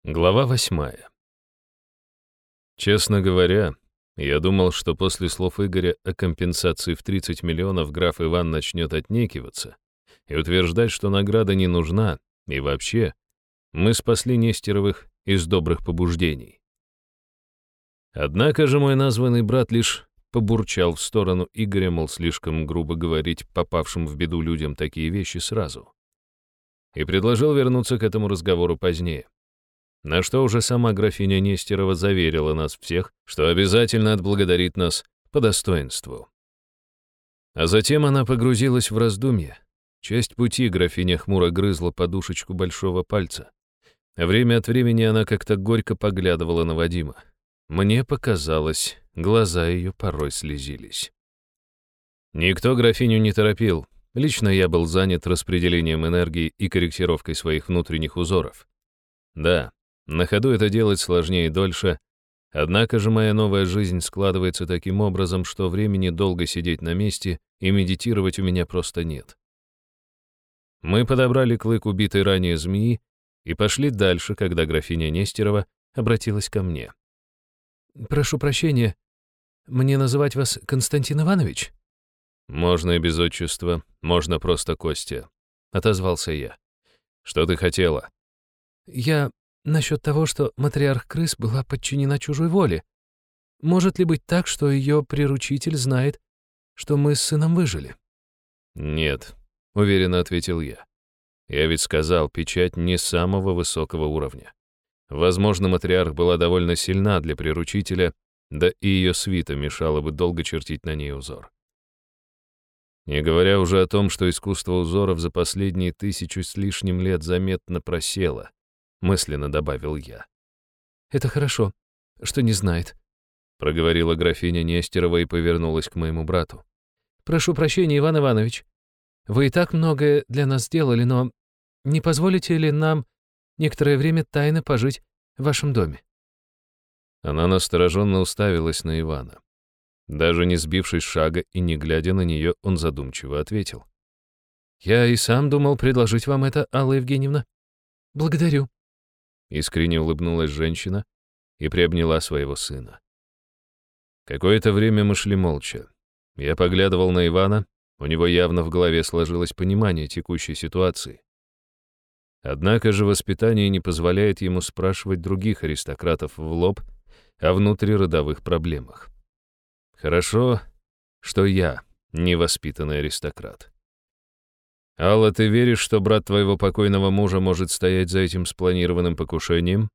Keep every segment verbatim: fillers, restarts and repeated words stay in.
Глава восьмая. Честно говоря, я думал, что после слов Игоря о компенсации в тридцать миллионов граф Иван начнет отнекиваться и утверждать, что награда не нужна, и вообще, мы спасли Нестеровых из добрых побуждений. Однако же мой названный брат лишь побурчал в сторону Игоря, мол, слишком грубо говорить попавшим в беду людям такие вещи сразу, и предложил вернуться к этому разговору позднее. На что уже сама графиня Нестерова заверила нас всех, что обязательно отблагодарит нас по достоинству. А затем она погрузилась в раздумья. Часть пути графиня хмуро грызла подушечку большого пальца. А время от времени она как-то горько поглядывала на Вадима. Мне показалось, глаза ее порой слезились. Никто графиню не торопил. Лично я был занят распределением энергии и корректировкой своих внутренних узоров. Да, на ходу это делать сложнее и дольше, однако же моя новая жизнь складывается таким образом, что времени долго сидеть на месте и медитировать у меня просто нет. Мы подобрали клык убитой ранее змеи и пошли дальше, когда графиня Нестерова обратилась ко мне. «Прошу прощения, мне называть вас Константин Иванович?» «Можно и без отчества, можно просто Костя», — отозвался я. «Что ты хотела?» «Я насчет того, что матриарх крыс была подчинена чужой воле. Может ли быть так, что ее приручитель знает, что мы с сыном выжили?» «Нет», — уверенно ответил я. «Я ведь сказал, печать не самого высокого уровня. Возможно, матриарх была довольно сильна для приручителя, да и ее свита мешала бы долго чертить на ней узор. Не говоря уже о том, что искусство узоров за последние тысячу с лишним лет заметно просело», — мысленно добавил я. «Это хорошо, что не знает», — проговорила графиня Нестерова и повернулась к моему брату. «Прошу прощения, Иван Иванович. Вы и так многое для нас сделали, но не позволите ли нам некоторое время тайно пожить в вашем доме?» Она настороженно уставилась на Ивана. Даже не сбившись с шага и не глядя на нее, он задумчиво ответил. «Я и сам думал предложить вам это, Алла Евгеньевна. Благодарю». Искренне улыбнулась женщина и приобняла своего сына. Какое-то время мы шли молча. Я поглядывал на Ивана, у него явно в голове сложилось понимание текущей ситуации. Однако же воспитание не позволяет ему спрашивать других аристократов в лоб о внутриродовых проблемах. Хорошо, что я невоспитанный аристократ. «Алла, ты веришь, что брат твоего покойного мужа может стоять за этим спланированным покушением?»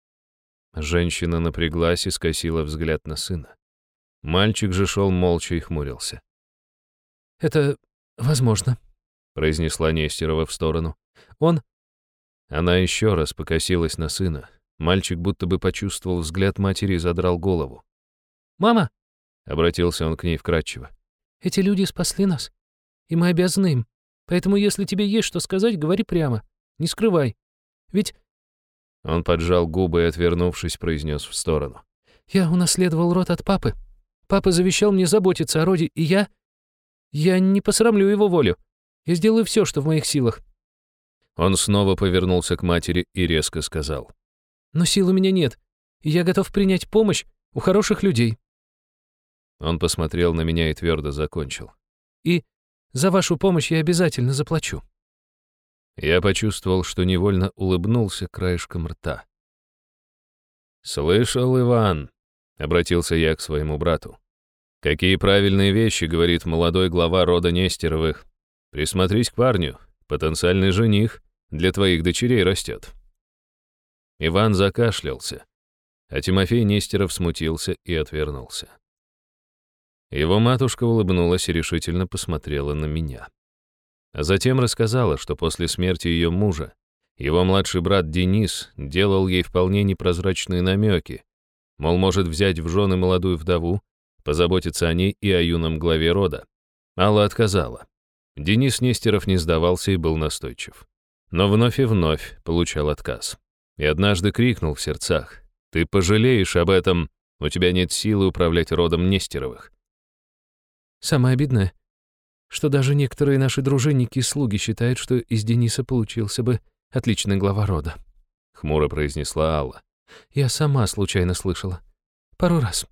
Женщина напряглась и скосила взгляд на сына. Мальчик же шел молча и хмурился. «Это возможно», — произнесла Нестерова в сторону. «Он...» Она еще раз покосилась на сына. Мальчик будто бы почувствовал взгляд матери и задрал голову. «Мама!» — обратился он к ней вкратчиво. «Эти люди спасли нас, и мы обязаны им. Поэтому, если тебе есть что сказать, говори прямо, не скрывай. Ведь...» Он поджал губы и, отвернувшись, произнес в сторону. «Я унаследовал род от папы. Папа завещал мне заботиться о роде, и я... Я не посрамлю его волю. Я сделаю все, что в моих силах». Он снова повернулся к матери и резко сказал. «Но сил у меня нет, и я готов принять помощь у хороших людей». Он посмотрел на меня и твердо закончил. «И за вашу помощь я обязательно заплачу». Я почувствовал, что невольно улыбнулся краешком рта. «Слышал, Иван?» — обратился я к своему брату. «Какие правильные вещи, — говорит молодой глава рода Нестеровых. Присмотрись к парню, потенциальный жених для твоих дочерей растет». Иван закашлялся, а Тимофей Нестеров смутился и отвернулся. Его матушка улыбнулась и решительно посмотрела на меня. А затем рассказала, что после смерти ее мужа его младший брат Денис делал ей вполне непрозрачные намеки, мол, может взять в жены молодую вдову, позаботиться о ней и о юном главе рода. Алла отказала. Денис Нестеров не сдавался и был настойчив. Но вновь и вновь получал отказ. И однажды крикнул в сердцах: «Ты пожалеешь об этом, у тебя нет силы управлять родом Нестеровых». «Самое обидное, что даже некоторые наши дружинники и слуги считают, что из Дениса получился бы отличный глава рода», — хмуро произнесла Алла. «Я сама случайно слышала. Пару раз».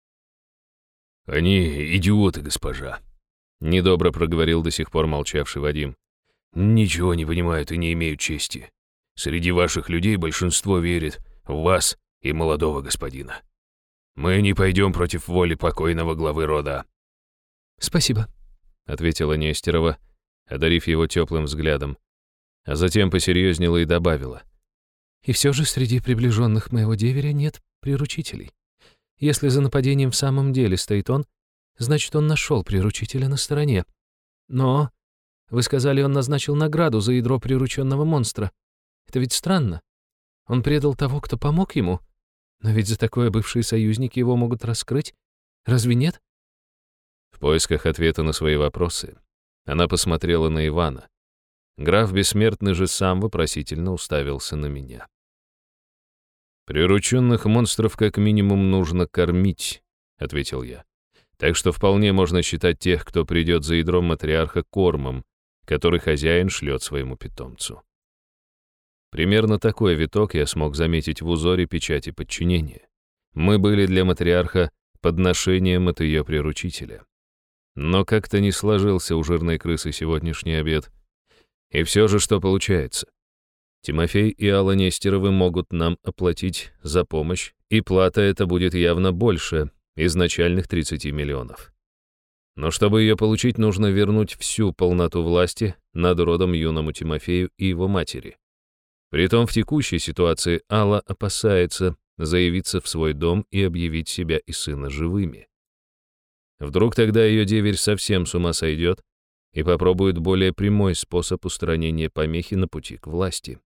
«Они идиоты, госпожа», — недобро проговорил до сих пор молчавший Вадим. «Ничего не понимают и не имеют чести. Среди ваших людей большинство верит в вас и молодого господина. Мы не пойдем против воли покойного главы рода». «Спасибо», — ответила Нестерова, одарив его теплым взглядом, а затем посерьезнела и добавила. «И все же среди приближенных моего деверя нет приручителей. Если за нападением в самом деле стоит он, значит, он нашел приручителя на стороне. Но вы сказали, он назначил награду за ядро прирученного монстра. Это ведь странно. Он предал того, кто помог ему. Но ведь за такое бывшие союзники его могут раскрыть. Разве нет?» В поисках ответа на свои вопросы она посмотрела на Ивана. Граф Бессмертный же сам вопросительно уставился на меня. «Прирученных монстров как минимум нужно кормить», — ответил я. «Так что вполне можно считать тех, кто придет за ядром матриарха, кормом, который хозяин шлет своему питомцу». Примерно такой виток я смог заметить в узоре печати подчинения. Мы были для матриарха подношением от ее приручителя. Но как-то не сложился у жирной крысы сегодняшний обед. И все же что получается? Тимофей и Алла Нестеровы могут нам оплатить за помощь, и плата эта будет явно больше изначальных тридцати миллионов. Но чтобы ее получить, нужно вернуть всю полноту власти над родом юному Тимофею и его матери. Притом в текущей ситуации Алла опасается заявиться в свой дом и объявить себя и сына живыми. Вдруг тогда ее деверь совсем с ума сойдет и попробует более прямой способ устранения помехи на пути к власти.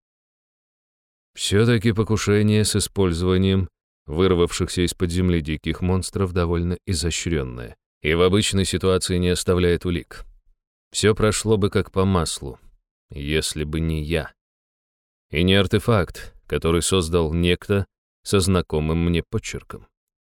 Все-таки покушение с использованием вырвавшихся из-под земли диких монстров довольно изощренное и в обычной ситуации не оставляет улик. Все прошло бы как по маслу, если бы не я. И не артефакт, который создал некто со знакомым мне почерком.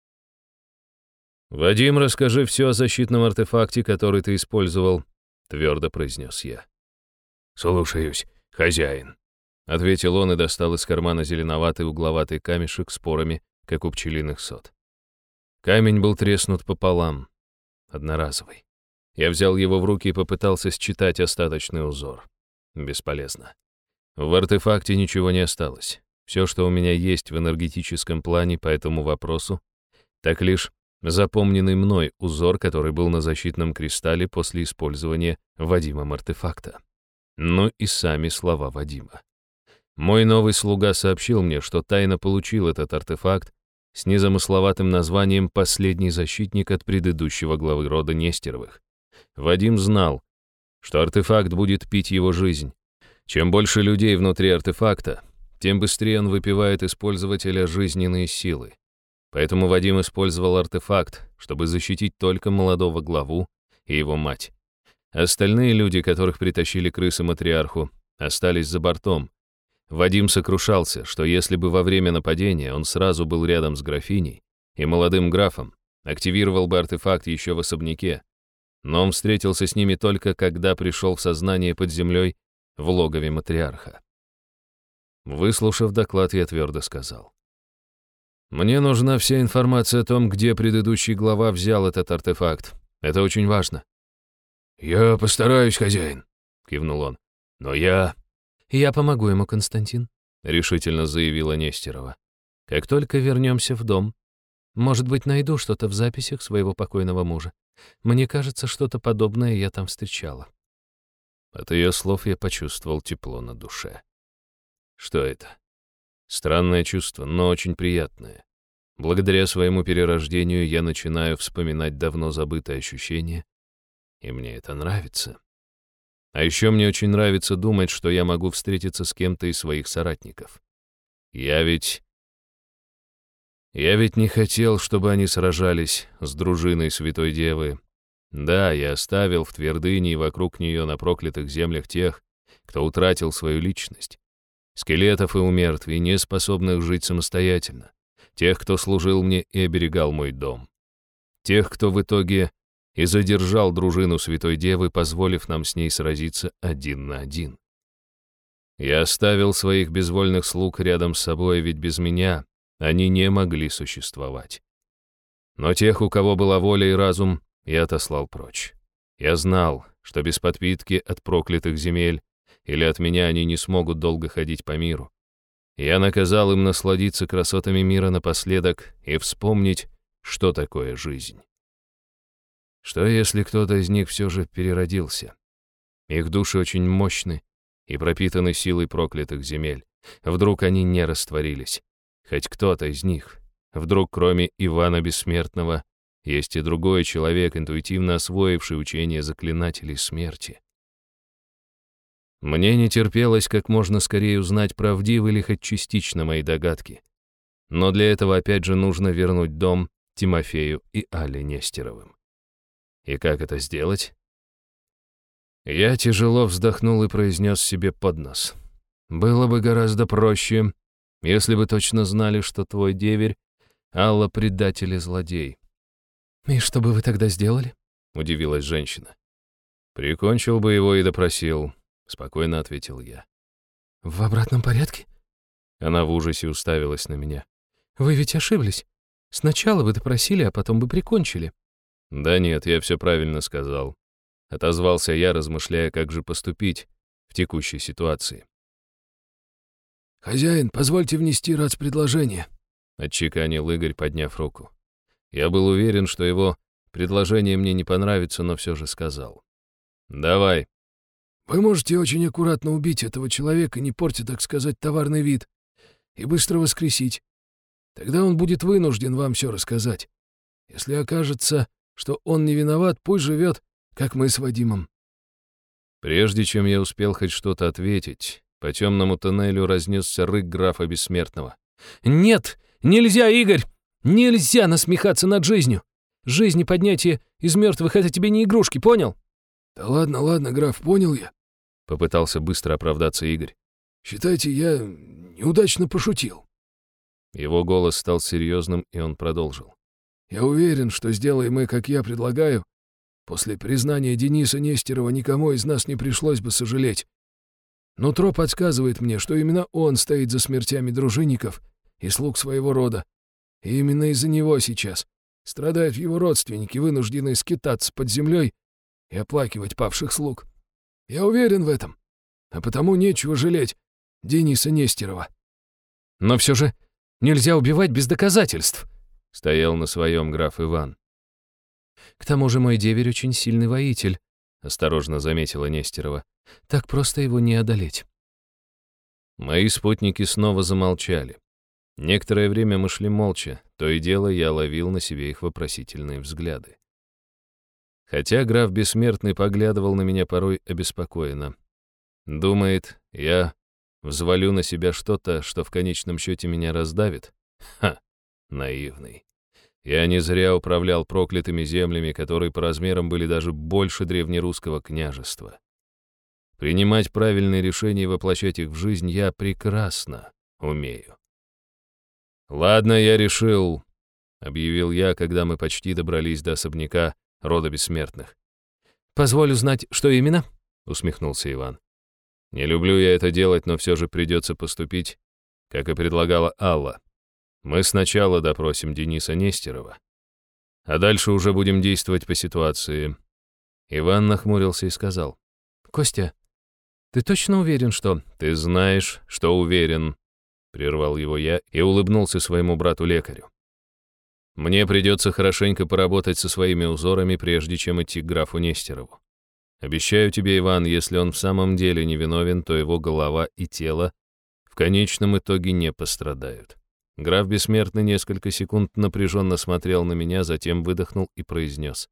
«Вадим, расскажи все о защитном артефакте, который ты использовал», — твердо произнес я. «Слушаюсь, хозяин», — ответил он и достал из кармана зеленоватый угловатый камешек с порами, как у пчелиных сот. Камень был треснут пополам, одноразовый. Я взял его в руки и попытался считать остаточный узор. Бесполезно. В артефакте ничего не осталось. Все, что у меня есть в энергетическом плане по этому вопросу, так лишь запомненный мной узор, который был на защитном кристалле после использования Вадимом артефакта. Ну и сами слова Вадима. Мой новый слуга сообщил мне, что тайно получил этот артефакт с незамысловатым названием «Последний защитник» от предыдущего главы рода Нестеровых. Вадим знал, что артефакт будет пить его жизнь. Чем больше людей внутри артефакта, тем быстрее он выпивает из пользователя жизненные силы. Поэтому Вадим использовал артефакт, чтобы защитить только молодого главу и его мать. Остальные люди, которых притащили крысы матриарху, остались за бортом. Вадим сокрушался, что если бы во время нападения он сразу был рядом с графиней и молодым графом, активировал бы артефакт еще в особняке. Но он встретился с ними только когда пришел в сознание под землей в логове матриарха. Выслушав доклад, я твердо сказал: «Мне нужна вся информация о том, где предыдущий глава взял этот артефакт. Это очень важно». «Я постараюсь, хозяин», — кивнул он. «Но я...» «Я помогу ему, Константин», — решительно заявила Нестерова. «Как только вернемся в дом. Может быть, найду что-то в записях своего покойного мужа. Мне кажется, что-то подобное я там встречала». От ее слов я почувствовал тепло на душе. Что это? Странное чувство, но очень приятное. Благодаря своему перерождению я начинаю вспоминать давно забытые ощущения, и мне это нравится. А еще мне очень нравится думать, что я могу встретиться с кем-то из своих соратников. Я ведь... Я ведь не хотел, чтобы они сражались с дружиной Святой Девы. Да, я оставил в твердыне и вокруг нее на проклятых землях тех, кто утратил свою личность. Скелетов и умертвий, не способных жить самостоятельно. Тех, кто служил мне и оберегал мой дом. Тех, кто в итоге и задержал дружину Святой Девы, позволив нам с ней сразиться один на один. Я оставил своих безвольных слуг рядом с собой, ведь без меня они не могли существовать. Но тех, у кого была воля и разум, я отослал прочь. Я знал, что без подпитки от проклятых земель или от меня они не смогут долго ходить по миру. Я наказал им насладиться красотами мира напоследок и вспомнить, что такое жизнь. Что если кто-то из них все же переродился? Их души очень мощны и пропитаны силой проклятых земель. Вдруг они не растворились. Хоть кто-то из них. Вдруг, кроме Ивана Бессмертного, есть и другой человек, интуитивно освоивший учение заклинателей смерти. Мне не терпелось как можно скорее узнать, правдивы ли хоть частично мои догадки. Но для этого опять же нужно вернуть дом Тимофею и Але Нестеровым. И как это сделать? Я тяжело вздохнул и произнес себе под нос. Было бы гораздо проще, если бы точно знали, что твой деверь — Алла предатель и злодей. «И что бы вы тогда сделали?» — удивилась женщина. «Прикончил бы его и допросил», — спокойно ответил я. «В обратном порядке?» Она в ужасе уставилась на меня. «Вы ведь ошиблись. Сначала бы допросили, а потом бы прикончили». «Да нет, я все правильно сказал», — отозвался я, размышляя, как же поступить в текущей ситуации. «Хозяин, позвольте внести рацпредложение», — отчеканил Игорь, подняв руку. Я был уверен, что его предложение мне не понравится, но все же сказал. «Давай». «Вы можете очень аккуратно убить этого человека, не портя, так сказать, товарный вид, и быстро воскресить. Тогда он будет вынужден вам все рассказать. Если окажется, что он не виноват, пусть живет, как мы с Вадимом». Прежде чем я успел хоть что-то ответить, по темному тоннелю разнесся рык графа Бессмертного. «Нет! Нельзя, Игорь! Нельзя насмехаться над жизнью! Жизнь и поднятие из мертвых — это тебе не игрушки, понял?» «Да ладно, ладно, граф, понял я», — попытался быстро оправдаться Игорь. «Считайте, я неудачно пошутил». Его голос стал серьезным, и он продолжил. «Я уверен, что сделаем мы, как я предлагаю, после признания Дениса Нестерова никому из нас не пришлось бы сожалеть. Нутро подсказывает мне, что именно он стоит за смертями дружинников и слуг своего рода. И именно из-за него сейчас страдают его родственники, вынужденные скитаться под землей и оплакивать павших слуг. Я уверен в этом, а потому нечего жалеть Дениса Нестерова». «Но все же нельзя убивать без доказательств», — стоял на своем граф Иван. «К тому же мой деверь очень сильный воитель», — осторожно заметила Нестерова. «Так просто его не одолеть». Мои спутники снова замолчали. Некоторое время мы шли молча, то и дело я ловил на себе их вопросительные взгляды. Хотя граф Бессмертный поглядывал на меня порой обеспокоенно. Думает, я взвалю на себя что-то, что в конечном счете меня раздавит? Ха, наивный. Я не зря управлял проклятыми землями, которые по размерам были даже больше древнерусского княжества. Принимать правильные решения и воплощать их в жизнь я прекрасно умею. «Ладно, я решил», — объявил я, когда мы почти добрались до особняка рода Бессмертных. «Позволь узнать, что именно?» — усмехнулся Иван. «Не люблю я это делать, но все же придется поступить, как и предлагала Алла. Мы сначала допросим Дениса Нестерова, а дальше уже будем действовать по ситуации». Иван нахмурился и сказал. «Костя, ты точно уверен, что...» «Ты знаешь, что уверен», — прервал его я и улыбнулся своему брату-лекарю. «Мне придется хорошенько поработать со своими узорами, прежде чем идти к графу Нестерову. Обещаю тебе, Иван, если он в самом деле невиновен, то его голова и тело в конечном итоге не пострадают». Граф Бессмертный несколько секунд напряженно смотрел на меня, затем выдохнул и произнес.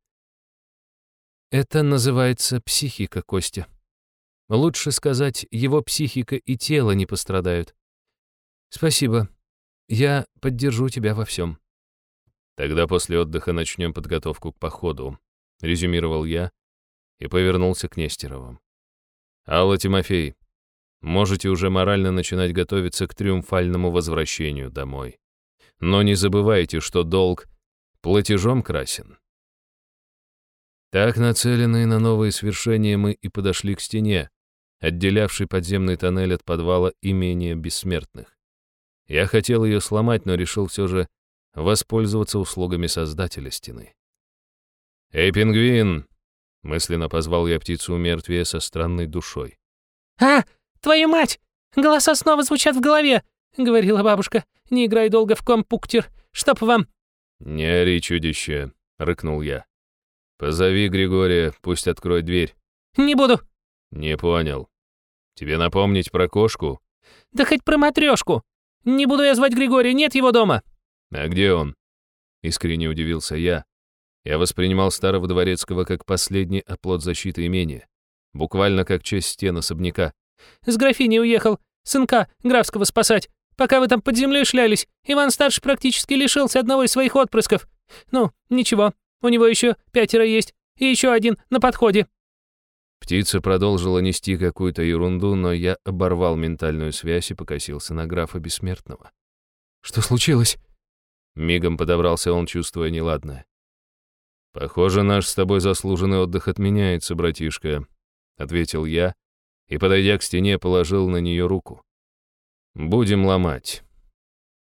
«Это называется психика, Костя. Лучше сказать, его психика и тело не пострадают. Спасибо. Я поддержу тебя во всем». «Тогда после отдыха начнем подготовку к походу», — резюмировал я и повернулся к Нестеровым. «Алла, Тимофей, можете уже морально начинать готовиться к триумфальному возвращению домой. Но не забывайте, что долг платежом красен». Так, нацеленные на новые свершения, мы и подошли к стене, отделявший подземный тоннель от подвала имения бессмертных. Я хотел ее сломать, но решил все же воспользоваться услугами создателя стены. «Эй, пингвин!» — мысленно позвал я птицу умертвия со странной душой. «А, твою мать! Голоса снова звучат в голове!» — говорила бабушка. «Не играй долго в компьютер, чтоб вам...» «Не ори, чудище!» — рыкнул я. «Позови Григория, пусть откроет дверь». «Не буду». «Не понял. Тебе напомнить про кошку?» «Да хоть про матрешку. Не буду я звать Григория, нет его дома». «А где он?» Искренне удивился я. Я воспринимал старого дворецкого как последний оплот защиты имения. Буквально как часть стен особняка. «С графиней уехал, сынка графского спасать. Пока вы там под землей шлялись, Иван-старший практически лишился одного из своих отпрысков. Ну, ничего, у него еще пятеро есть, и еще один на подходе». Птица продолжила нести какую-то ерунду, но я оборвал ментальную связь и покосился на графа Бессмертного. «Что случилось?» Мигом подобрался он, чувствуя неладное. «Похоже, наш с тобой заслуженный отдых отменяется, братишка», — ответил я и, подойдя к стене, положил на нее руку. «Будем ломать».